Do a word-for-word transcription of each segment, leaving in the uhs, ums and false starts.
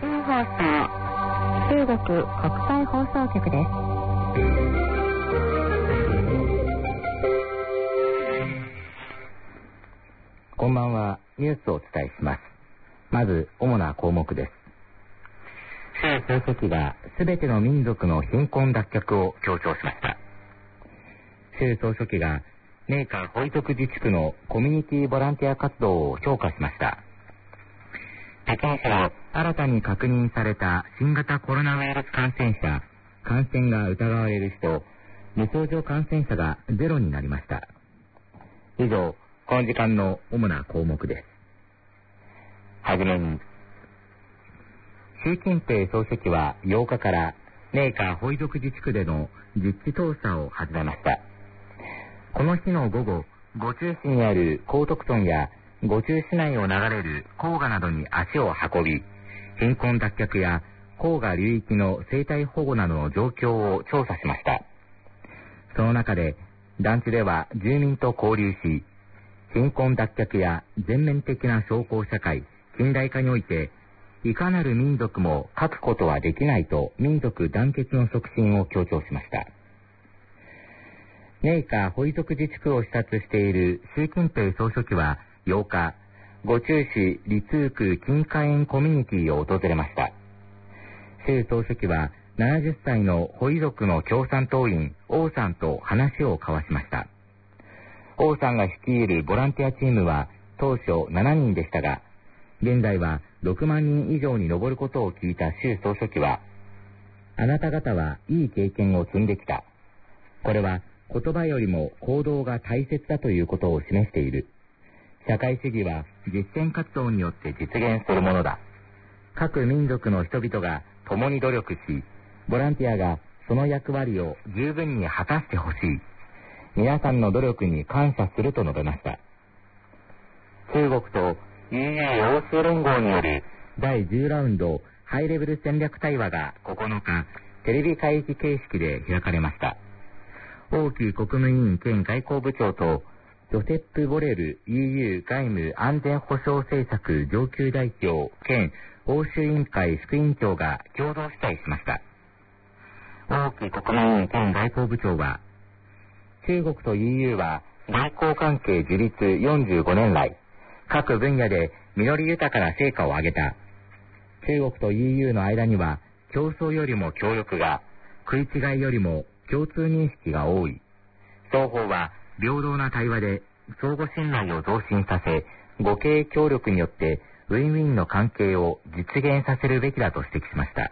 新放送中国国際放送局です。 こんばんは。ニュースをお伝えします。まず主な項目です。習総書記がすべての民族の貧困脱却を強調しました。習総書記が寧夏回族自治区のコミュニティボランティア活動を評価しました。北京市の新たに確認された新型コロナウイルス感染者、感染が疑われる人、無症状感染者がゼロになりました。以上、この時間の主な項目です。はじめに、習近平総書記はようかから寧夏回族自治区での実地調査を始めました。この日の午後、呉中市にある高徳村や呉中市内を流れる黄河などに足を運び、貧困脱却や黄河流域の生態保護などの状況を調査しました。その中で、団地では住民と交流し、貧困脱却や全面的な小康社会、近代化において、いかなる民族も欠くことはできないと民族団結の促進を強調しました。寧夏回族自治区を視察している習近平総書記はようか、呉中市李通区金華園コミュニティを訪れました。習総書記はななじゅっさいの回族の共産党員王さんと話を交わしました。王さんが率いるボランティアチームは当初しちにんでしたが、現在はろくまんにん以上に上ることを聞いた習総書記は、あなた方はいい経験を積んできた。これは言葉よりも行動が大切だということを示している。社会主義は実践活動によって実現するものだ。各民族の人々が共に努力し、ボランティアがその役割を十分に果たしてほしい。皆さんの努力に感謝すると述べました。中国と イーユー 欧州連合によるだいじゅうラウンドハイレベル戦略対話がここのかテレビ会議形式で開かれました。王毅国務委員兼外交部長とジョセップ・ボレル イーユー 外務安全保障政策上級代表兼欧州委員会副委員長が共同主催しました。王毅国務委員兼外交部長は、中国と イーユー は外交関係樹立よんじゅうごねん来、各分野で実り豊かな成果を上げた。中国と イーユー の間には競争よりも協力が、食い違いよりも共通認識が多い。双方は平等な対話で相互信頼を増進させ、互恵協力によってウィンウィンの関係を実現させるべきだと指摘しました。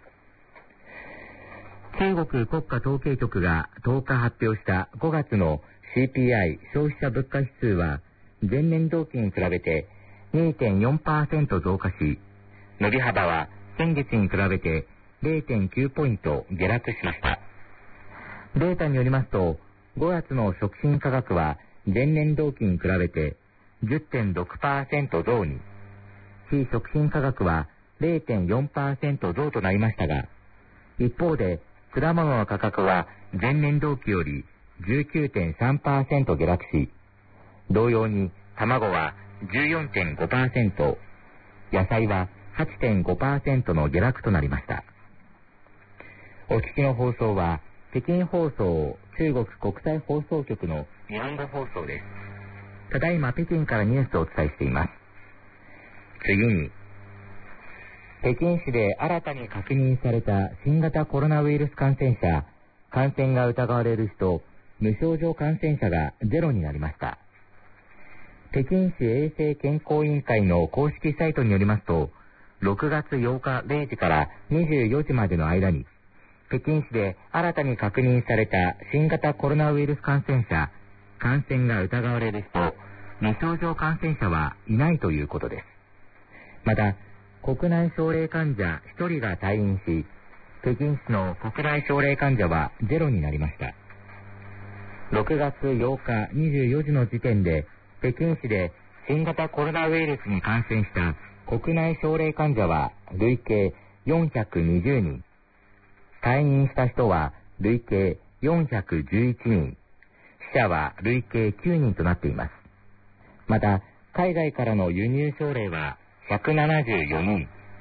中国国家統計局がとおか発表したごがつの シーピーアイ 消費者物価指数は前年同期に比べて にてんよんパーセント 増加し、伸び幅は先月に比べて れいてんきゅうポイント下落しました。データによりますと、ごがつの食品価格は前年同期に比べて じゅってんろくパーセント 増に、非食品価格は れいてんよんパーセント 増となりましたが、一方で果物の価格は前年同期より じゅうきゅうてんさんパーセント 下落し、同様に卵は じゅうよんてんごパーセント、野菜は はちてんごパーセント の下落となりました。お聞きの放送は北京放送中国国際放送局の日本語放送です。ただいま北京からニュースをお伝えしています。次に、北京市で新たに確認された新型コロナウイルス感染者、感染が疑われる人、無症状感染者がゼロになりました。北京市衛生健康委員会の公式サイトによりますと、ろくがつようかれいじからにじゅうよじまでの間に、北京市で新たに確認された新型コロナウイルス感染者、感染が疑われる人、無症状感染者はいないということです。また、国内症例患者ひとりが退院し、北京市の国内症例患者はゼロになりました。ろくがつようかにじゅうよじの時点で、北京市で新型コロナウイルスに感染した国内症例患者は累計よんひゃくにじゅうにん、退院した人は累計よんひゃくじゅういちにん、死者は累計きゅうにんとなっています。また、海外からの輸入症例はひゃくななじゅうよにん、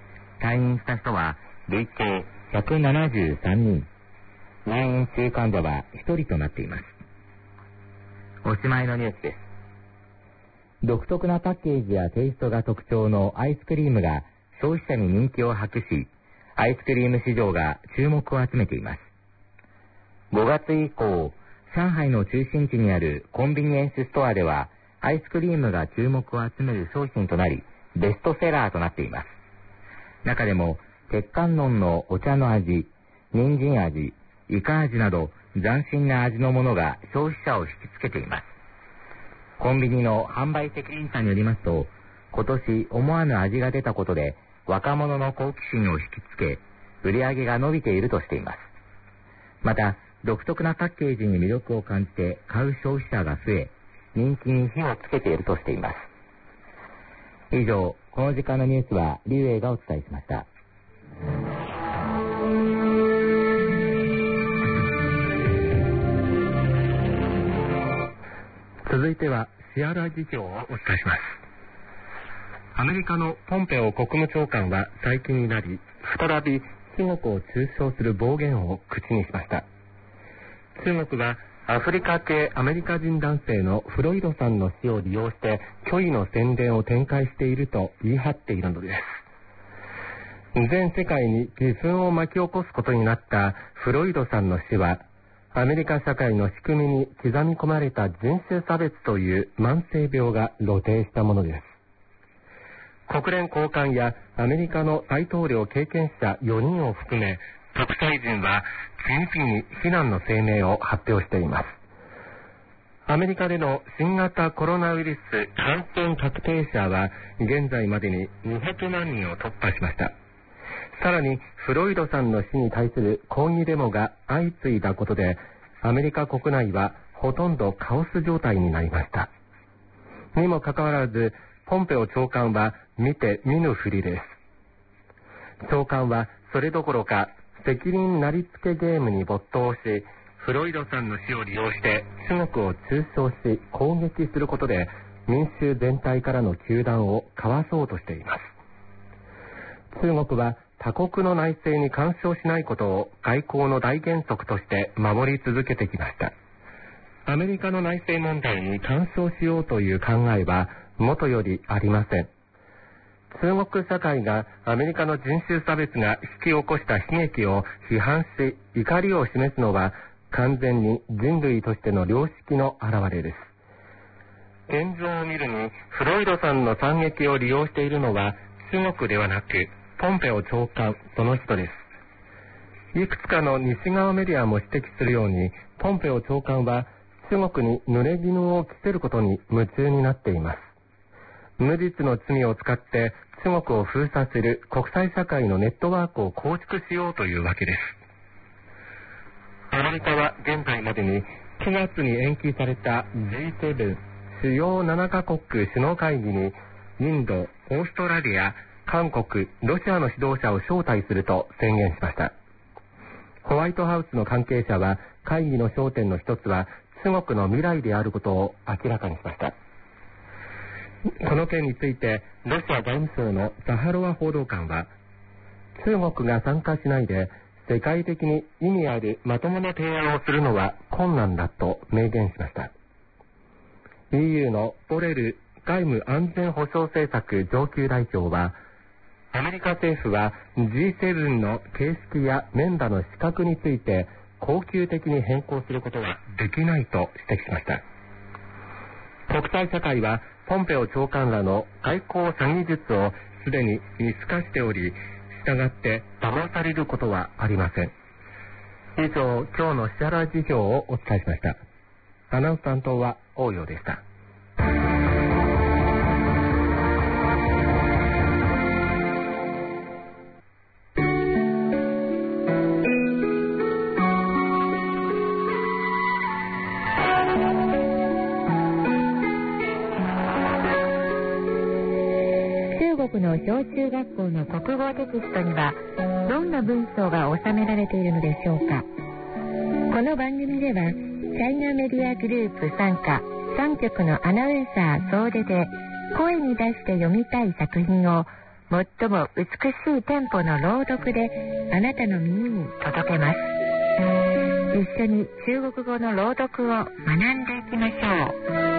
退院した人は累計ひゃくななじゅうさんにん、入院中患者はひとりとなっています。おしまいのニュースです。独特なパッケージやテイストが特徴のアイスクリームが消費者に人気を博し、アイスクリーム市場が注目を集めています。ごがつ以降、上海の中心地にあるコンビニエンスストアでは、アイスクリームが注目を集める商品となり、ベストセラーとなっています。中でも、鉄観音のお茶の味、人参味、イカ味など斬新な味のものが消費者を引きつけています。コンビニの販売責任者によりますと、今年思わぬ味が出たことで若者の好奇心を引きつけ、売り上げが伸びているとしています。また、独特なパッケージに魅力を感じて買う消費者が増え、人気に火をつけているとしています。以上、この時間のニュースはリュウエイがお伝えしました。 続いてはシアラ事情をお伝えします。アメリカのポンペオ国務長官は最近になり、再び中国を中傷する暴言を口にしました。中国はアフリカ系アメリカ人男性のフロイドさんの死を利用して虚偽の宣伝を展開していると言い張っているのです。全世界に義憤を巻き起こすことになったフロイドさんの死は、アメリカ社会の仕組みに刻み込まれた人種差別という慢性病が露呈したものです。国連高官やアメリカの大統領経験者よにんを含め、国際人は次々に非難の声明を発表しています。アメリカでの新型コロナウイルス感染確定者は現在までににひゃくまんにんを突破しました。さらにフロイドさんの死に対する抗議デモが相次いだことで、アメリカ国内はほとんどカオス状態になりました。にもかかわらず、ポンペオ長官は見て見ぬふりです。長官はそれどころか責任なりつけゲームに没頭し、フロイドさんの死を利用して中国を中傷し攻撃することで民衆全体からの糾弾をかわそうとしています。中国は他国の内政に干渉しないことを外交の大原則として守り続けてきました。アメリカの内政問題に干渉しようという考えはもとよりありません。中国社会がアメリカの人種差別が引き起こした悲劇を批判し怒りを示すのは完全に人類としての良識の表れです。現状を見るにフロイドさんの惨劇を利用しているのは中国ではなくポンペオ長官その人です。いくつかの西側メディアも指摘するように、ポンペオ長官は中国に濡れ衣を着せることに夢中になっています。無実の罪を使って中国を封鎖する国際社会のネットワークを構築しようというわけです。アメリカは現在までにくがつに延期された ジーセブン 主要ななカ国首脳会議にインド、オーストラリア、韓国、ロシアの指導者を招待すると宣言しました。ホワイトハウスの関係者は会議の焦点の一つは中国の未来であることを明らかにしました。この件についてロシア外務省のザハロワ報道官は、中国が参加しないで世界的に意味あるまともな提案をするのは困難だと明言しました。 イーユー のボレル外務安全保障政策上級代表は、アメリカ政府は ジーセブン の形式やメンバーの資格について恒久的に変更することはできないと指摘しました。国際社会はポンペオ長官らの外交詐欺術をすでに見透かしており、従って騙されることはありません。以上、今日のシャラ事情をお伝えしました。アナウンス担当は大陽でした。 中国の小中学校の国語テキストにはどんな文章が収められているのでしょうか。この番組ではチャイナメディアグループ傘下さん局のアナウンサー総出で声に出して読みたい作品を最も美しいテンポの朗読であなたの耳に届けます。一緒に中国語の朗読を学んでいきましょう。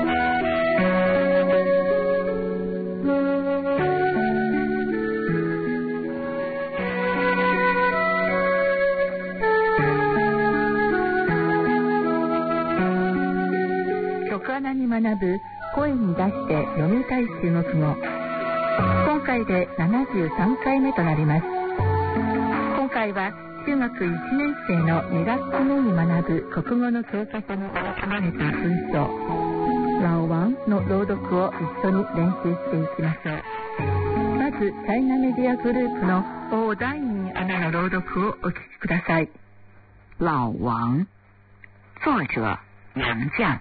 曲穴に学ぶ声に出して読みたい中国語。今回でななじゅうさんかいめとなります。今回は中学いちねん生のに学期目に学ぶ国語の教科書に含まれた文章老王の朗読を一緒に練習していきましょう。まずチャイナメディアグループの王大仁アナの朗読をお聞きください。 老王，作者杨绛。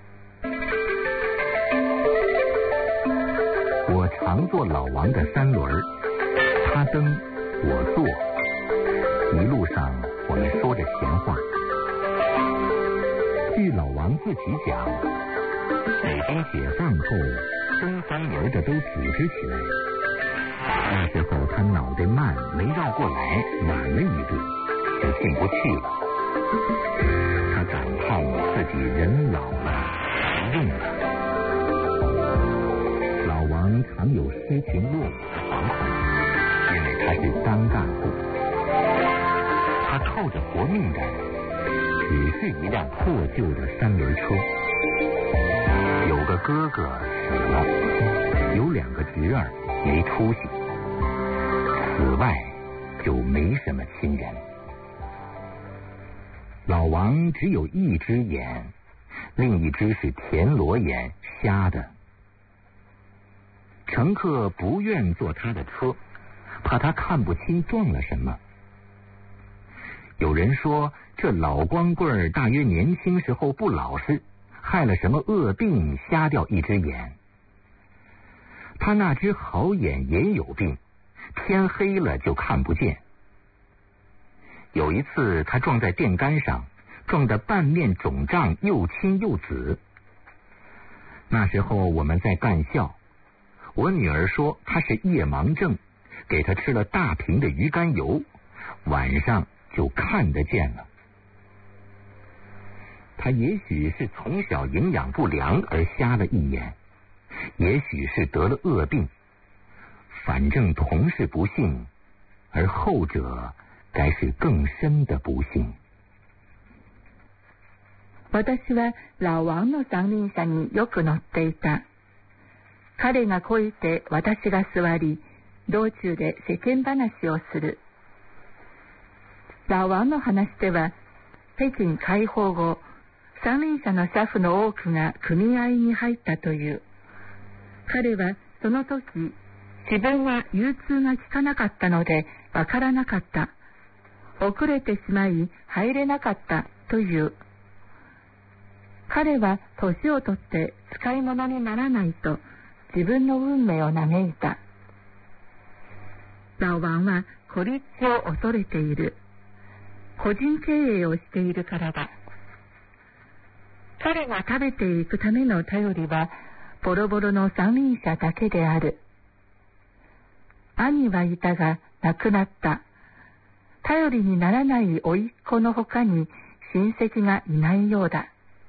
我常坐老王的三轮，他蹬，我坐，一路上我们说着闲话。据老王自己讲，北方解放后，蹬三轮的都组织起来。那时候他脑袋慢，没绕过来，晚了一步，就进不去了。他感叹自己人老了，不用了。老王常有失群落伍的惶恐，因为他是当干部，他靠着活命干，只是一辆破旧的三轮车。有个哥哥死了，有两个侄儿没出息，此外就没什么亲人。老王只有一只眼，另一只是田螺眼，瞎的。乘客不愿坐他的车，怕他看不清撞了什么。有人说这老光棍大约年轻时候不老实，害了什么恶病，瞎掉一只眼。他那只好眼也有病，天黑了就看不见。有一次他撞在电杆上，撞得半面肿胀，又青又紫。那时候我们在干校，我女儿说他是夜盲症，给他吃了大瓶的鱼肝油，晚上就看得见了。他也许是从小营养不良而瞎了一眼，也许是得了恶病，反正同是不幸，而后者该是更深的不幸。 私は老王の三輪車によく乗っていた。彼がこいて私が座り、道中で世間話をする。老王の話では、北京解放後、三輪車の車夫の多くが組合に入ったという。彼はその時、自分は融通が利かなかったのでわからなかった。遅れてしまい入れなかったという。彼は年を取って使い物にならないと自分の運命を嘆いた。老王は孤立を恐れている。個人経営をしているからだ。彼が食べていくための頼りはボロボロの三輪車だけである。兄はいたが亡くなった。頼りにならない甥っ子の他に親戚がいないようだ。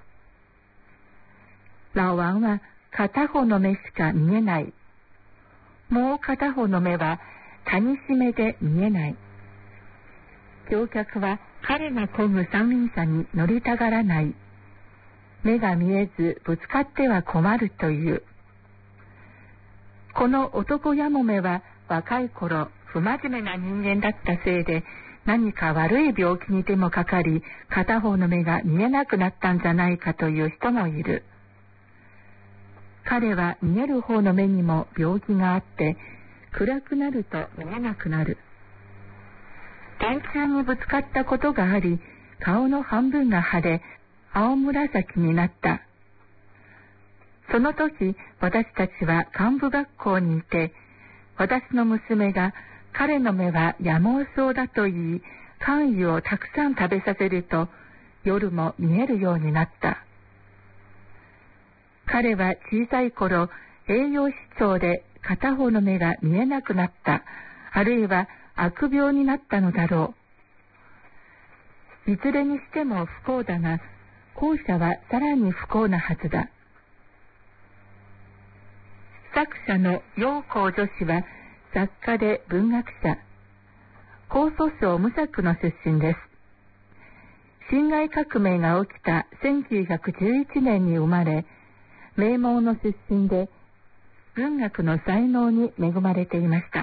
老王は片方の目しか見えない。もう片方の目はかにしめで見えない。乗客は彼が漕ぐ三輪車に乗りたがらない。目が見えずぶつかっては困るという。この男やもめは若い頃不真面目な人間だったせいで何か悪い病気にでもかかり片方の目が見えなくなったんじゃないかという人もいる。彼は見える方の目にも病気があって暗くなると見えなくなる。電柱にぶつかったことがあり顔の半分が腫れ青紫になった。その時私たちは幹部学校にいて私の娘が彼の目は野毛症だと言い肝油をたくさん食べさせると夜も見えるようになった。彼は小さい頃栄養失調で片方の目が見えなくなった、あるいは悪病になったのだろう。いずれにしても不幸だが、後者はさらに不幸なはずだ。作者の陽光女子は作家で文学者、江蘇省無作の出身です。辛亥革命が起きたせんきゅうひゃくじゅういちねんに生まれ、名門の出身で文学の才能に恵まれていました。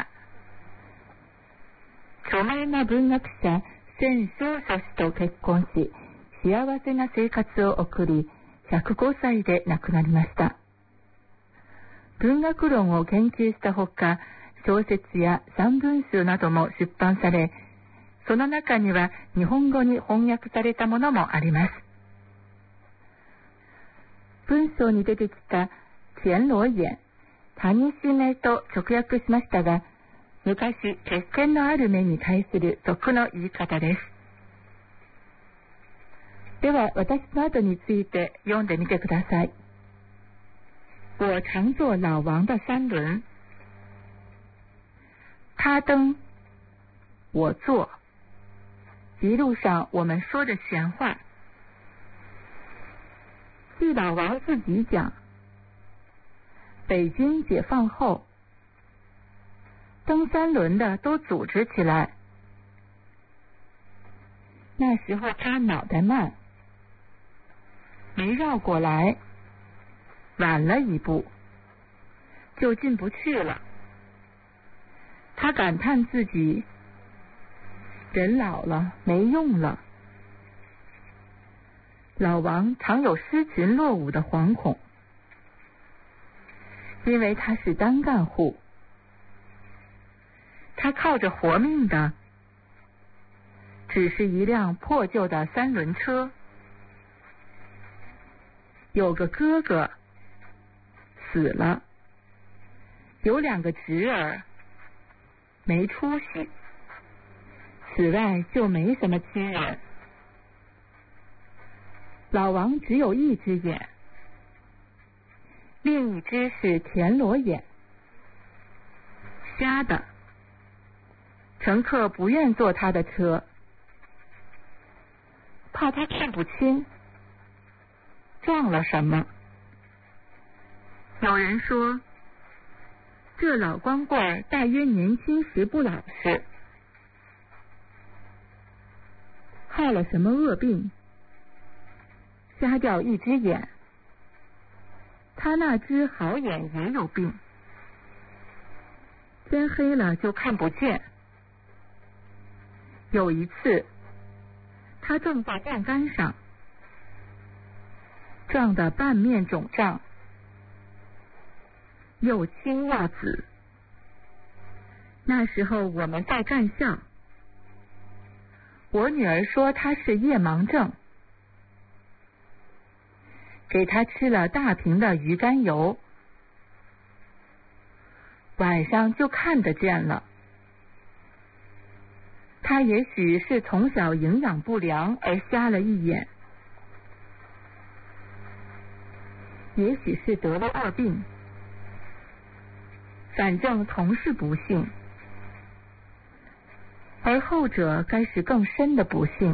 著名な文学者千少女氏と結婚し、幸せな生活を送り、ひゃくごさいで亡くなりました。文学論を研究したほか、小説や散文集なども出版され、その中には日本語に翻訳されたものもあります。文章に出てきた田螺眼、谷しめと直訳しましたが、昔血見のある目に対する俗の言い方です。では私の後について読んでみてください。我常坐老王的三轮，他蹬，我坐。一路上我们说着闲话。据老王自己讲，北京解放后，蹬三轮的都组织起来。那时候他脑袋慢，没绕过来，晚了一步，就进不去了。他感叹自己人老了，没用了。老王常有失群落伍的惶恐，因为他是单干户，他靠着活命的只是一辆破旧的三轮车。有个哥哥死了，有两个侄儿没出息，此外就没什么亲人。老王只有一只眼，另一只是田螺眼，瞎的。乘客不愿坐他的车，怕他看不清撞了什么。有人说，这老光棍大约年轻时不老实，害了什么恶病，瞎掉一只眼。他那只好眼也有病，天黑了就看不见。有一次，他正在杠杆上，撞得半面肿胀，又青又紫。那时候我们在干校，我女儿说他是夜盲症，给他吃了大瓶的鱼肝油，晚上就看得见了。他也许是从小营养不良而瞎了一眼，也许是得了恶病，反正同是不幸，而后者该是更深的不幸。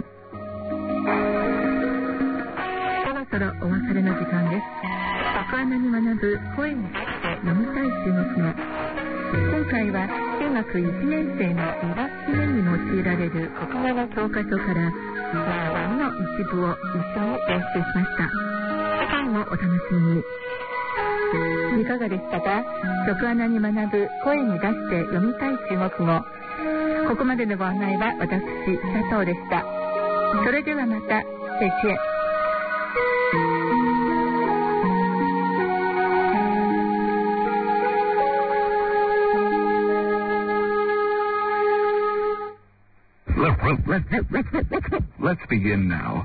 そろそろお別れの時間です。僕は何学ぶ声に出して読みたい中国語。今回は中学いちねん生のに学期目に用いられる国語の教科書から老王の一部を一緒に練習しました。次回もお楽しみに。いかがでしたか？局アナに学ぶ声に出して読みたい中国語。ここまでのご案内は私、佐藤でした。それではまた。再见。 Let's, let's, let's, let's, let's begin now.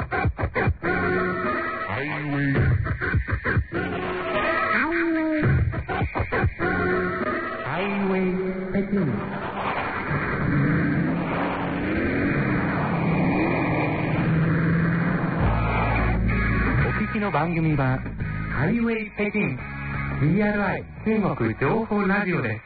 Highway. Highway. Highway. Begin. お聞きの番組はハイウェイ北京。 シーアールアイ 中国情報ラジオです。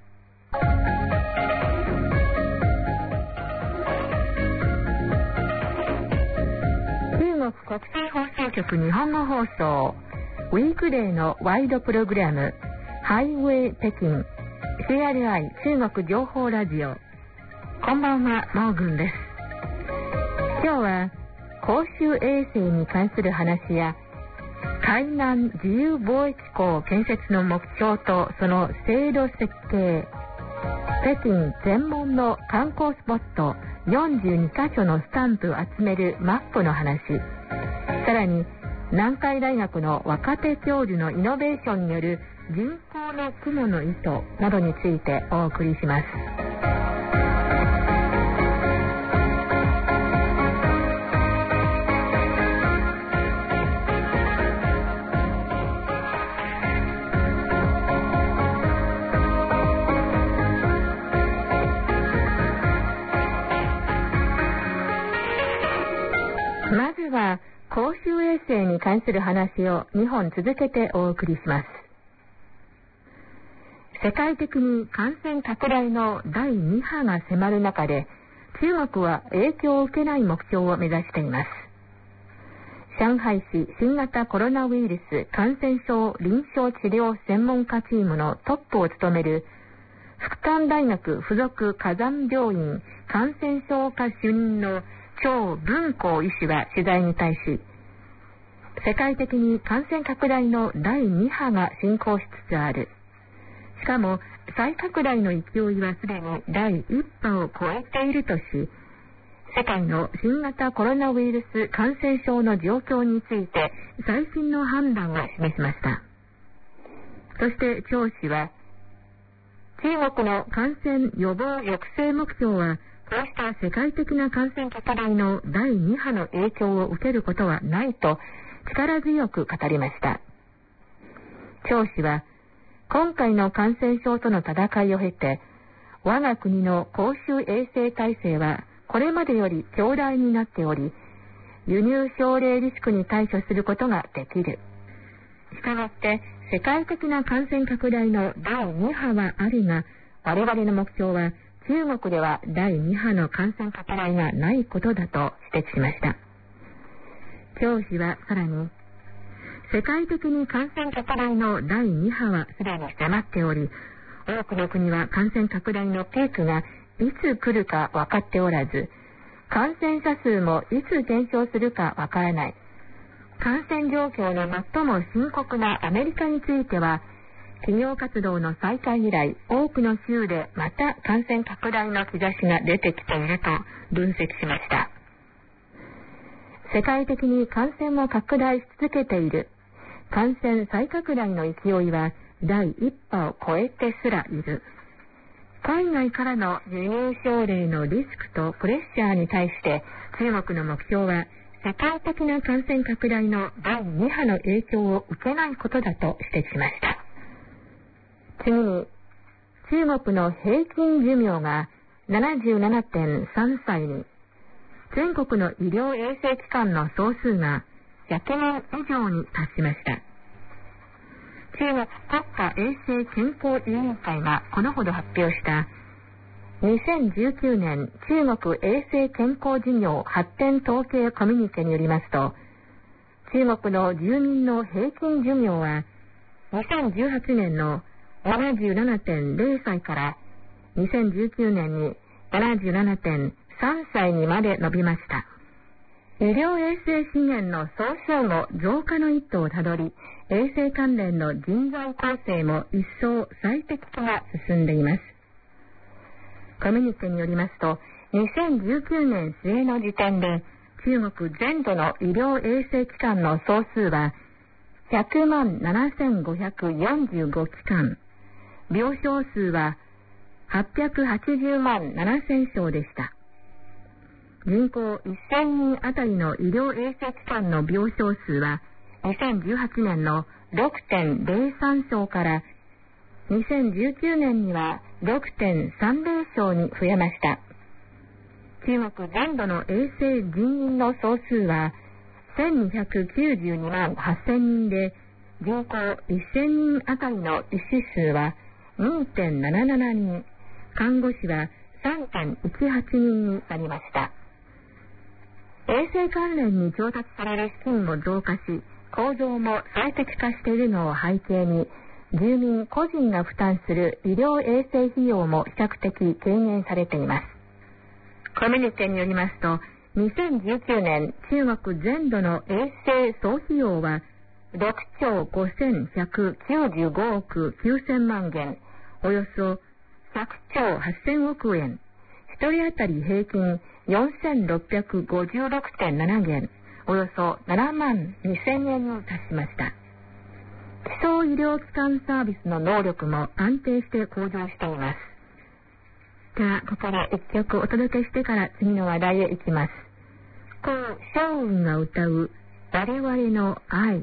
中国国際放送局日本語放送ウィークデーのワイドプログラムハイウェイ北京 シーアールアイ 中国情報ラジオ。こんばんは、モーグンです。今日は公衆衛生に関する話や海南自由貿易港建設の目標とその制度設計、北京全門の観光スポットよんじゅうにカ所のスタンプを集めるマップの話、さらに南海大学の若手教授のイノベーションによる人工の雲の糸などについてお送りします。まずは公衆衛生に関する話をにほん続けてお送りします。世界的に感染拡大のだいに波が迫る中で、中国は影響を受けない目標を目指しています。上海市新型コロナウイルス感染症臨床治療専門家チームのトップを務める復旦大学附属火山病院感染症科主任の張文光医師は取材に対し、世界的に感染拡大のだいに波が進行しつつある。しかも再拡大の勢いはすでにだいいっ波を超えているとし、世界の新型コロナウイルス感染症の状況について最新の判断を示しました。そして張氏は、中国の感染予防抑制目標はこうした世界的な感染拡大のだいに波の影響を受けることはないと力強く語りました。張氏は、今回の感染症との戦いを経て、我が国の公衆衛生体制はこれまでより強大になっており、輸入症例リスクに対処することができる。したがって世界的な感染拡大のだいに波はあるが、我々の目標は中国ではだいに波の感染拡大がないことだと指摘しました。張氏はさらに、世界的に感染拡大のだいに波はすでに迫っており、多くの国は感染拡大のピークがいつ来るか分かっておらず、感染者数もいつ減少するか分からない。感染状況の最も深刻なアメリカについては、企業活動の再開以来、多くの州でまた感染拡大の兆しが出てきていると分析しました。世界的に感染を拡大し続けている。感染再拡大の勢いはだいいっ波を超えてすらいる。海外からの輸入症例のリスクとプレッシャーに対して中国の目標は世界的な感染拡大のだいに波の影響を受けないことだと指摘しました。次に、中国の平均寿命が ななじゅうななてんさんさいに、全国の医療衛生機関の総数がひゃくにん以上に達しました。中国国家衛生健康委員会がこのほど発表したにせんじゅうきゅうねん中国衛生健康事業発展統計コミュニケによりますと、中国の住民の平均寿命はにせんじゅうはちねんの ななじゅうななてんゼロ 歳からにせんじゅうきゅうねんに ななじゅうななてんさん 歳にまで伸びました。医療衛生資源の総称も増加の一途をたどり、衛生関連の人材構成も一層最適化が進んでいます。コミュニケによりますと、にせんじゅうきゅうねん末の時点で中国全土の医療衛生機関の総数はひゃくまんななせんごひゃくよんじゅうご機関、病床数ははっぴゃくはちじゅうまんななせんしょうでした。人口せんにんあたりの医療衛生機関の病床数はにせんじゅうはちねんの ろくてんゼロさんしょうからにせんじゅうきゅうねんには ろくてんさんゼロしょうに増えました。中国全土の衛生人員の総数はせんにひゃくきゅうじゅうにまんはっせんにんで人口せんにんあたりの医師数は にてんななななにん、看護師は さんてんいちはちにんになりました。衛生関連に調達される資金も増加し、構造も最適化しているのを背景に、住民個人が負担する医療衛生費用も比較的軽減されています。コミュニティによりますと、にせんじゅうきゅうねん中国全土の衛生総費用はろくちょうごせんひゃくきゅうじゅうごおくきゅうせんまんげん、およそひゃくちょうはっせんおくえん、ひとり当たり平均よんせんろっぴゃくごじゅうろくてんななげん、およそななまんにせんえんに達しました。基礎医療機関サービスの能力も安定して向上しています。さあ、ここから一曲お届けしてから次の話題へ行きます。コウ・ショウウンが歌う我々の愛。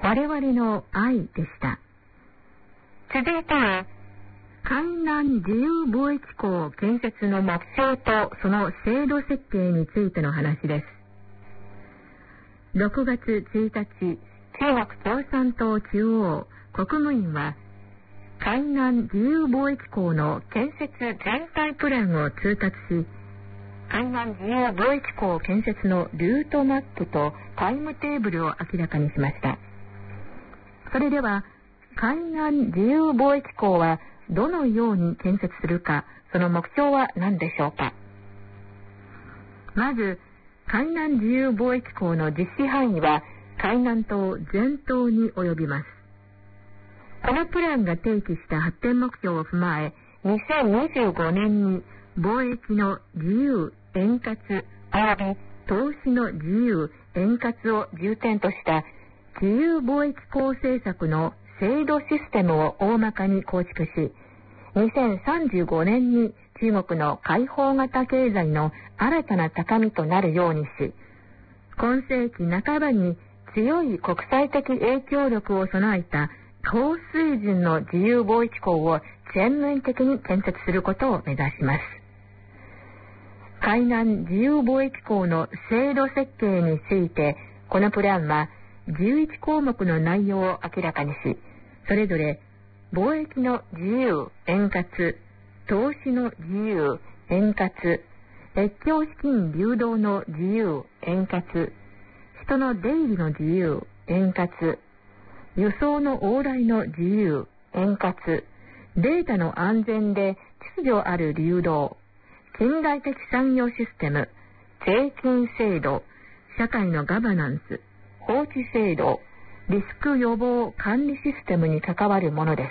我々の愛でした。続いては、海南自由貿易港建設の目標とその制度設計についての話です。ろくがつついたち、中国共産党中央国務院は、海南自由貿易港の建設全体プランを通達し、海南自由貿易港建設のルートマップとタイムテーブルを明らかにしました。それでは、海南自由貿易港はどのように建設するか、その目標は何でしょうか。まず、海南自由貿易港の実施範囲は海南島全島に及びます。このプランが提起した発展目標を踏まえ、にせんにじゅうごねんに貿易の自由円滑及び投資の自由円滑を重点とした自由貿易港政策の制度システムを大まかに構築し、にせんさんじゅうごねんに中国の開放型経済の新たな高みとなるようにし、今世紀半ばに強い国際的影響力を備えた高水準の自由貿易港を全面的に建設することを目指します。海南自由貿易港の制度設計について、このプランはじゅういちこうもくの内容を明らかにし、それぞれ貿易の自由円滑、投資の自由円滑、越境資金流動の自由円滑、人の出入りの自由円滑、輸送の往来の自由円滑、データの安全で秩序ある流動、近代的産業システム、税金制度、社会のガバナンス、法治制度、リスク予防管理システムに関わるものです。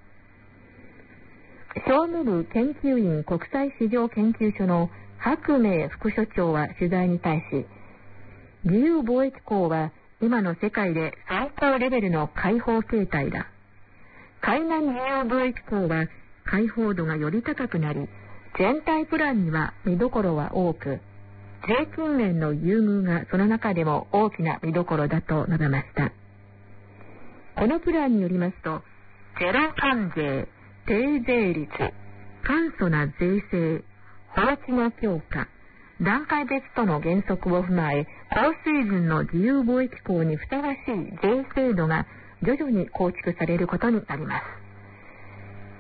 商務部研究院国際市場研究所の白明副所長は取材に対し、自由貿易港は今の世界で最高レベルの開放形態だ。海南自由貿易港は開放度がより高くなり、全体プランには見どころは多く、税金面の優遇がその中でも大きな見どころだと述べました。このプランによりますと、ゼロ関税、低税率、簡素な税制、法規の強化、段階別との原則を踏まえ、高水準の自由貿易港にふさわしい税制度が徐々に構築されることになります。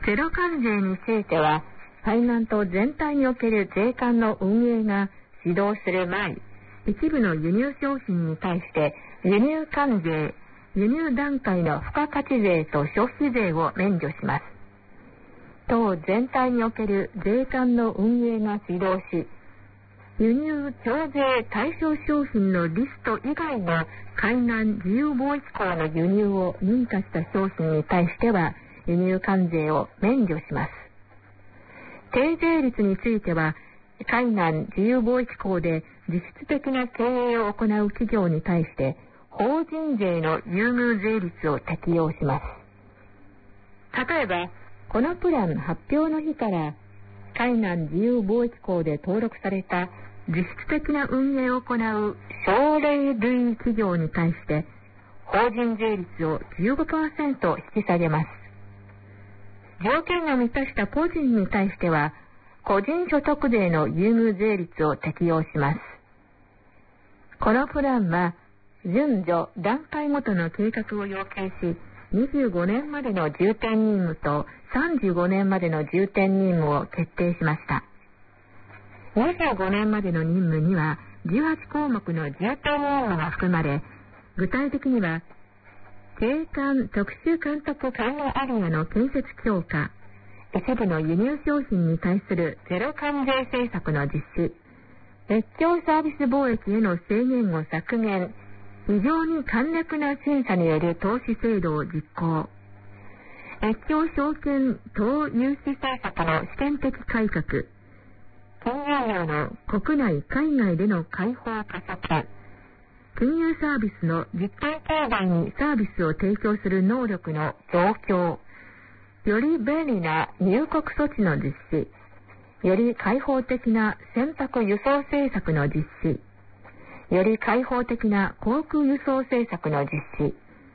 ゼロ関税については、海南島全体における税関の運営が始動する前、一部の輸入商品に対して輸入関税、輸入段階の付加価値税と消費税を免除します。島全体における税関の運営が始動し、輸入徴税対象商品のリスト以外の海南自由貿易港の輸入を認可した商品に対しては輸入関税を免除します。低税率については、海南自由貿易港で実質的な経営を行う企業に対して法人税の優遇税率を適用します。例えば、このプラン発表の日から海南自由貿易港で登録された実質的な運営を行う奨励類企業に対して法人税率を じゅうごパーセント 引き下げます。条件を満たした個人に対しては個人所得税の優遇税率を適用します。このプランは順序段階ごとの計画を要求し、にじゅうごねんまでの重点任務とさんじゅうごねんまでの重点任務を決定しました。にじゅうごねんまでの任務にはじゅうはちこうもくの重点任務が含まれ、具体的には景観特殊監督管理アリアの建設強化、一部の輸入商品に対するゼロ関税政策の実施、越境サービス貿易への制限を削減、非常に簡略な審査による投資制度を実行、越境証券投融資政策の試験的改革、金融業の国内海外での開放加速、金融サービスの実体経済にサービスを提供する能力の増強、より便利な入国措置の実施、より開放的な船舶輸送政策の実施、より開放的な航空輸送政策の実施、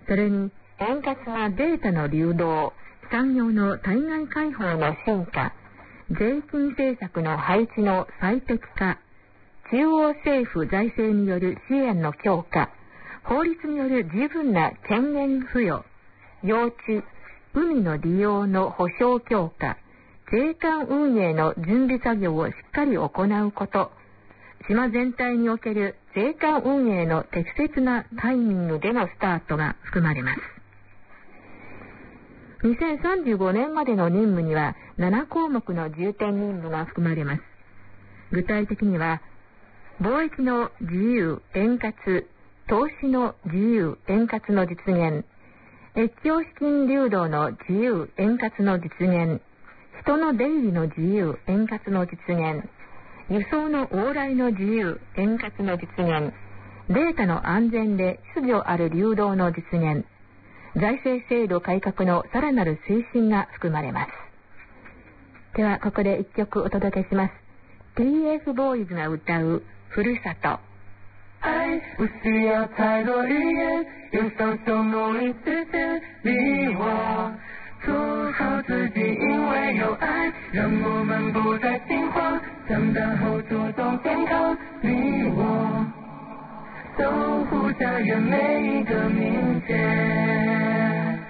それに円滑なデータの流動、産業の対外開放の進化、税金政策の配置の最適化、中央政府財政による支援の強化、法律による十分な権限付与、用地、海の利用の保障強化、税関運営の準備作業をしっかり行うこと、島全体における税関運営の適切なタイミングでのスタートが含まれます。にせんさんじゅうごねんまでの任務にはななこうもくの重点任務が含まれます。具体的には、貿易の自由円滑、投資の自由円滑の実現、越境資金流動の自由円滑の実現、人の出入りの自由円滑の実現、輸送の往来の自由円滑の実現、データの安全で秩序ある流動の実現、財政制度改革のさらなる推進が含まれます。ではここで一曲お届けします。 ティーエフ ボーイズが歌うふるさと。 爱不需要太多语言，用双手努力实现你我做好自己，因为有爱让我们不再惊慌，长大后注重健康，你我守护家园每一个明天。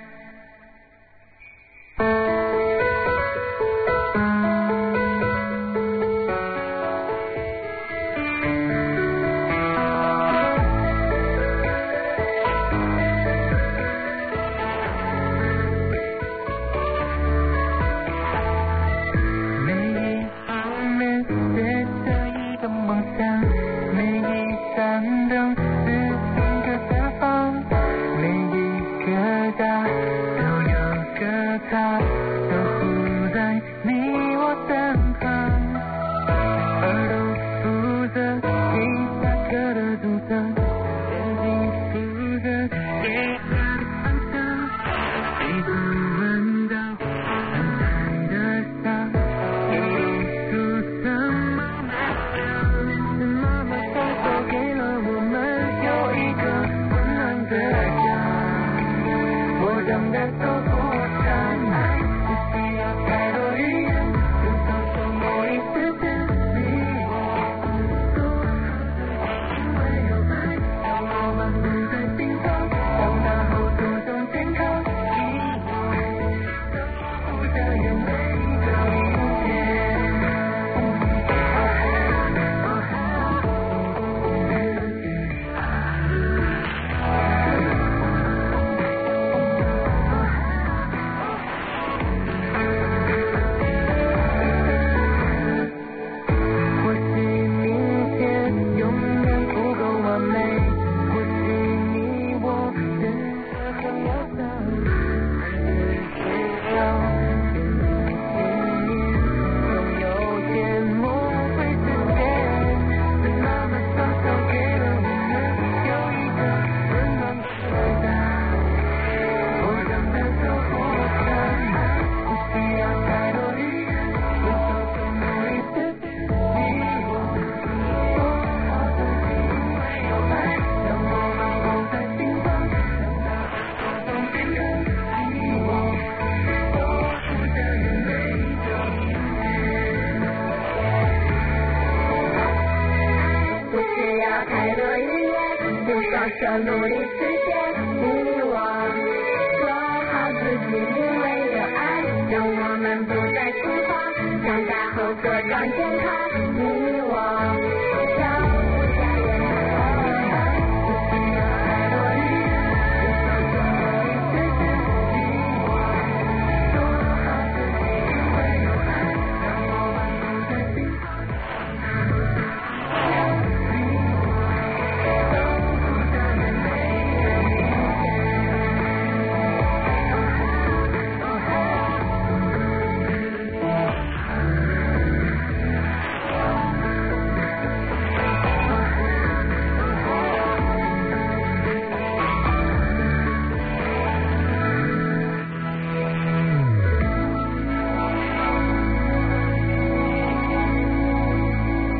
手努力实现你我做好自己，因为有爱让我们不再惊慌，长大后各种健康，你我守护家园的爱，不需要太多语言，用手手努力实现你我做好自己，因为有爱让我们不再惊慌，长大后各种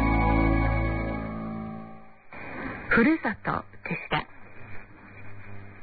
ふるさとでした。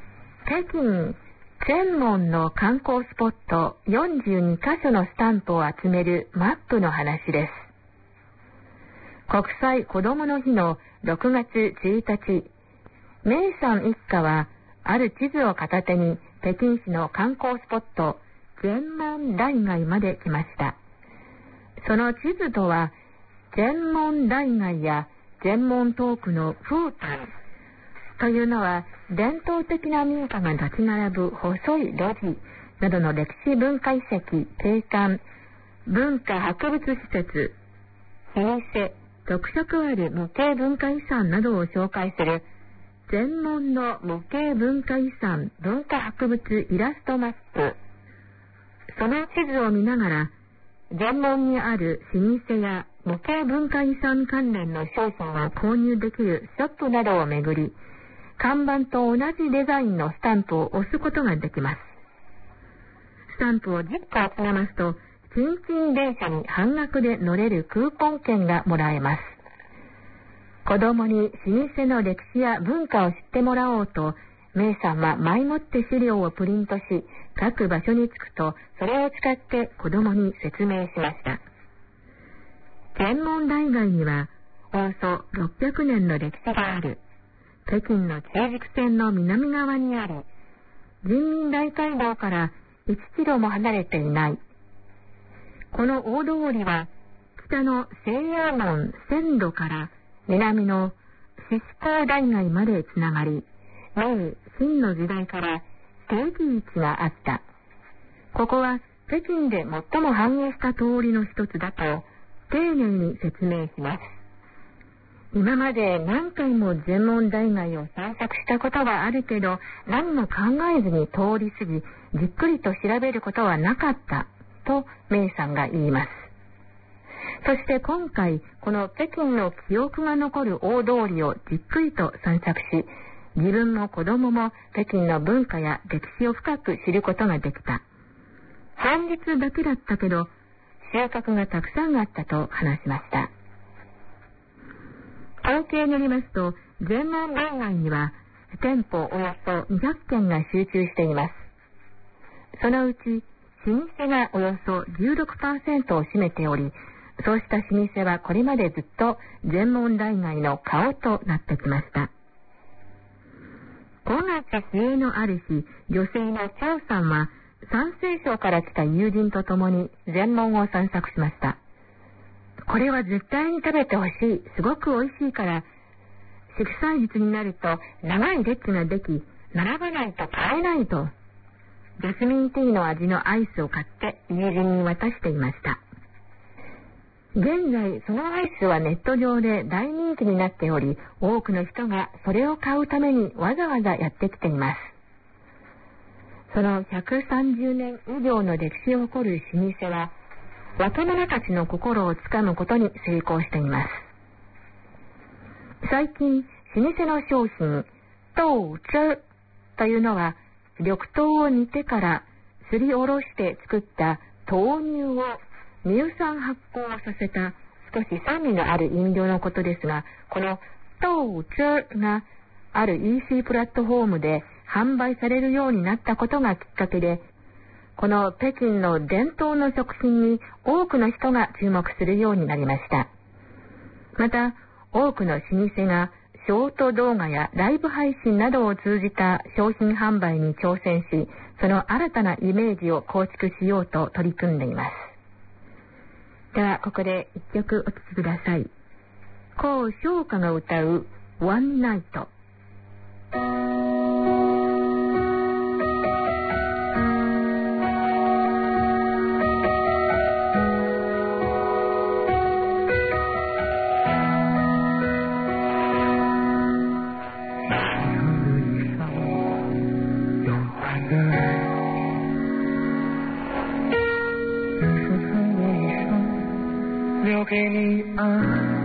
北京全門の観光スポットよんじゅうにカ所のスタンプを集めるマップの話です。国際子どもの日のろくがつついたち、メイさん一家はある地図を片手に北京市の観光スポット全門大街まで来ました。その地図とは、全門大街や全門東区の風丹というのは、伝統的な民家が立ち並ぶ細い路地などの歴史文化遺跡、景観、文化博物施設、老舗、特色ある無形文化遺産などを紹介する全門の無形文化遺産文化博物イラストマップ。その地図を見ながら、全門にある老舗や無形文化遺産関連の商品を購入できるショップなどを巡り、看板と同じデザインのスタンプを押すことができます。スタンプをじゅっこ集めますと、チンチン電車に半額で乗れるクーポン券がもらえます。子供に老舗の歴史や文化を知ってもらおうと、メイさんは前もって資料をプリントし、各場所に着くと、それを使って子供に説明しました。全門大街には、およそろっぴゃくねんの歴史がある。北京の中軸線の南側にある。人民大街道からいちキロも離れていない。この大通りは、北の西洋門線路から南の獅子港大街までつながり、明清の時代から定期市があった。ここは北京で最も繁栄した通りの一つだと丁寧に説明します。今まで何回も全門大街を散策したことはあるけど、何も考えずに通り過ぎ、じっくりと調べることはなかったとメイさんが言います。そして今回、この北京の記憶が残る大通りをじっくりと散策し、自分も子供も北京の文化や歴史を深く知ることができた。本日だけだったけど、収穫がたくさんあったと話しました。統計によりますと、全門大街には店舗およそにひゃくけんが集中しています。そのうち、老舗がおよそ じゅうろくパーセント を占めており、そうした老舗はこれまでずっと全門大街の顔となってきました。ごがつ末のある日、女性のチャオさんは山西省から来た友人と共に全門を散策しました。これは絶対に食べてほしい。すごく美味しいから、祝祭日になると長い列ができ、並ばないと買えないと、ジャスミンティーの味のアイスを買って友人に渡していました。現在、そのアイスはネット上で大人気になっており、多くの人がそれを買うためにわざわざやってきています。そのひゃくさんじゅうねん以上の歴史を誇る老舗は、若者たちの心をつかむことに成功しています。最近、老舗の商品、豆汁というのは、緑豆を煮てからすりおろして作った豆乳を乳酸発酵させた少し酸味のある飲料のことですが、この豆汁がある イーシー プラットフォームで販売されるようになったことがきっかけで、この北京の伝統の食品に多くの人が注目するようになりました。また、多くの老舗がショート動画やライブ配信などを通じた商品販売に挑戦し、その新たなイメージを構築しようと取り組んでいます。では、ここで一曲お聴きください。高翔歌が歌うワンナイト。 留给你爱。